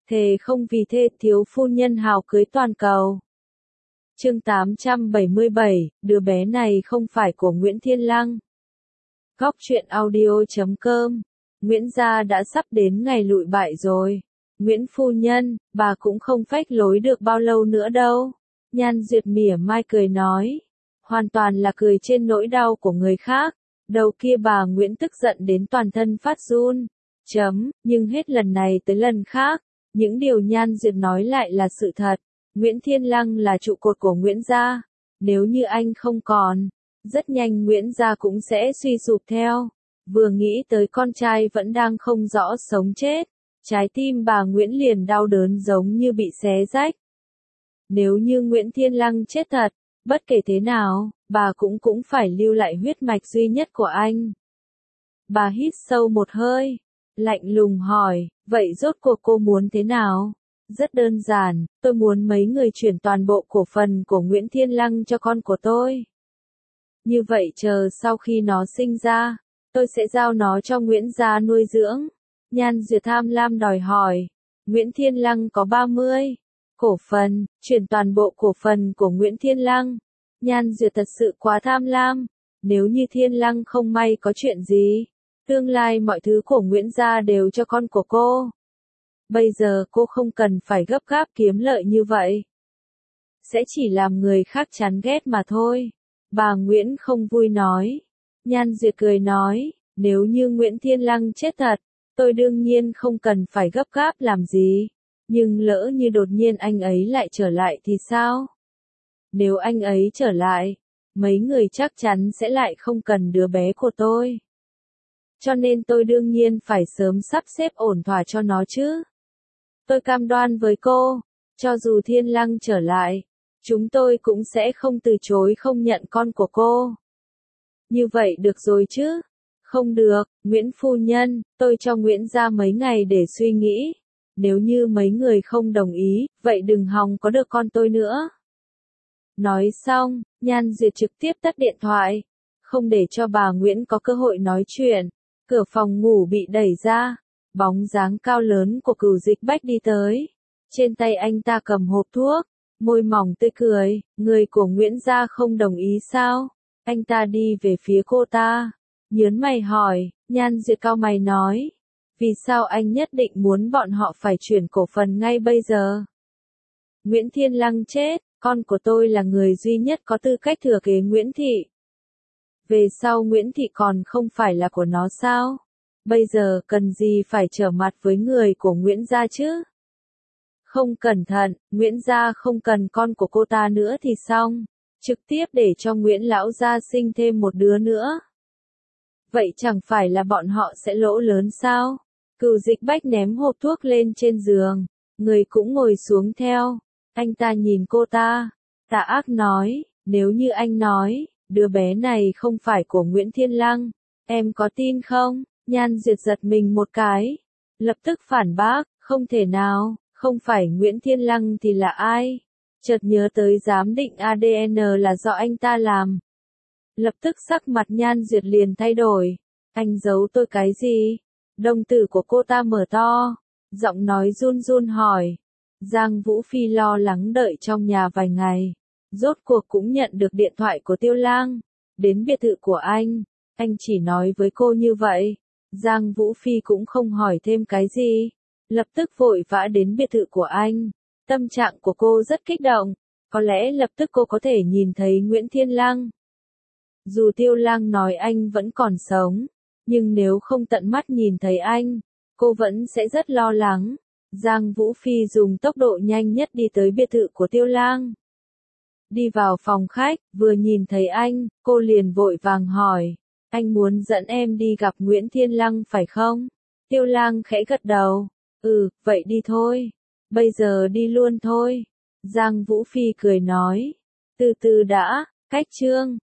Thề không vì thê thiếu phu nhân hào cưới toàn cầu. Chương 877, đứa bé này không phải của Nguyễn Thiên Lăng. Góc truyện audio.com. Nguyễn gia đã sắp đến ngày lụi bại rồi. Nguyễn phu nhân, bà cũng không phách lối được bao lâu nữa đâu. Nhan Duyệt mỉa mai cười nói. Hoàn toàn là cười trên nỗi đau của người khác. Đầu kia bà Nguyễn tức giận đến toàn thân phát run. Nhưng hết lần này tới lần khác, những điều Nhan Duyệt nói lại là sự thật. Nguyễn Thiên Lăng là trụ cột của Nguyễn gia. Nếu như anh không còn, rất nhanh Nguyễn gia cũng sẽ suy sụp theo. Vừa nghĩ tới con trai vẫn đang không rõ sống chết, trái tim bà Nguyễn liền đau đớn giống như bị xé rách. Nếu như Nguyễn Thiên Lăng chết thật, bất kể thế nào, bà cũng phải lưu lại huyết mạch duy nhất của anh. Bà hít sâu một hơi, lạnh lùng hỏi, vậy rốt cuộc cô muốn thế nào? Rất đơn giản, tôi muốn mấy người chuyển toàn bộ cổ phần của Nguyễn Thiên Lăng cho con của tôi. Như vậy chờ sau khi nó sinh ra, tôi sẽ giao nó cho Nguyễn gia nuôi dưỡng. Nhan Duyệt tham lam đòi hỏi. Nguyễn Thiên Lăng có 30 cổ phần, chuyển toàn bộ cổ phần của Nguyễn Thiên Lăng. Nhan Duyệt thật sự quá tham lam. Nếu như Thiên Lăng không may có chuyện gì, tương lai mọi thứ của Nguyễn gia đều cho con của cô. Bây giờ cô không cần phải gấp gáp kiếm lợi như vậy. Sẽ chỉ làm người khác chán ghét mà thôi. Bà Nguyễn không vui nói. Nhan Duyệt cười nói, nếu như Nguyễn Thiên Lăng chết thật, tôi đương nhiên không cần phải gấp gáp làm gì. Nhưng lỡ như đột nhiên anh ấy lại trở lại thì sao? Nếu anh ấy trở lại, mấy người chắc chắn sẽ lại không cần đứa bé của tôi. Cho nên tôi đương nhiên phải sớm sắp xếp ổn thỏa cho nó chứ. Tôi cam đoan với cô, cho dù Thiên Lăng trở lại, chúng tôi cũng sẽ không từ chối không nhận con của cô. Như vậy được rồi chứ? Không được, Nguyễn phu nhân, tôi cho Nguyễn gia mấy ngày để suy nghĩ. Nếu như mấy người không đồng ý, vậy đừng hòng có được con tôi nữa. Nói xong, Nhan Duyệt trực tiếp tắt điện thoại, không để cho bà Nguyễn có cơ hội nói chuyện. Cửa phòng ngủ bị đẩy ra, bóng dáng cao lớn của Cửu Dịch Bách đi tới. Trên tay anh ta cầm hộp thuốc, môi mỏng tươi cười, người của Nguyễn gia không đồng ý sao? Anh ta đi về phía cô ta, nhớn mày hỏi. Nhan Duyệt cau mày nói, vì sao anh nhất định muốn bọn họ phải chuyển cổ phần ngay bây giờ? Nguyễn Thiên Lăng chết, con của tôi là người duy nhất có tư cách thừa kế Nguyễn Thị. Về sau Nguyễn Thị còn không phải là của nó sao? Bây giờ cần gì phải trở mặt với người của Nguyễn gia chứ? Không cẩn thận, Nguyễn gia không cần con của cô ta nữa thì xong. Trực tiếp để cho Nguyễn lão gia sinh thêm một đứa nữa. Vậy chẳng phải là bọn họ sẽ lỗ lớn sao? Cửu Dịch Bách ném hộp thuốc lên trên giường, người cũng ngồi xuống theo. Anh ta nhìn cô ta, tà ác nói, nếu như anh nói, đứa bé này không phải của Nguyễn Thiên Lăng, em có tin không? Nhan Duyệt giật mình một cái, lập tức phản bác, không thể nào, không phải Nguyễn Thiên Lăng thì là ai? Chợt nhớ tới giám định ADN là do anh ta làm. Lập tức sắc mặt Nhan Duyệt liền thay đổi. Anh giấu tôi cái gì? Đồng tử của cô ta mở to, giọng nói run run hỏi. Giang Vũ Phi lo lắng đợi trong nhà vài ngày, rốt cuộc cũng nhận được điện thoại của Tiêu Lang. Đến biệt thự của anh chỉ nói với cô như vậy. Giang Vũ Phi cũng không hỏi thêm cái gì, lập tức vội vã đến biệt thự của anh. Tâm trạng của cô rất kích động, có lẽ lập tức cô có thể nhìn thấy Nguyễn Thiên Lăng. Dù Tiêu Lang nói anh vẫn còn sống, nhưng nếu không tận mắt nhìn thấy anh, cô vẫn sẽ rất lo lắng. Giang Vũ Phi dùng tốc độ nhanh nhất đi tới biệt thự của Tiêu Lang. Đi vào phòng khách, vừa nhìn thấy anh, cô liền vội vàng hỏi, anh muốn dẫn em đi gặp Nguyễn Thiên Lăng phải không? Tiêu Lang khẽ gật đầu, vậy đi thôi. Bây giờ đi luôn thôi. Giang Vũ Phi cười nói, từ từ đã, cách chương.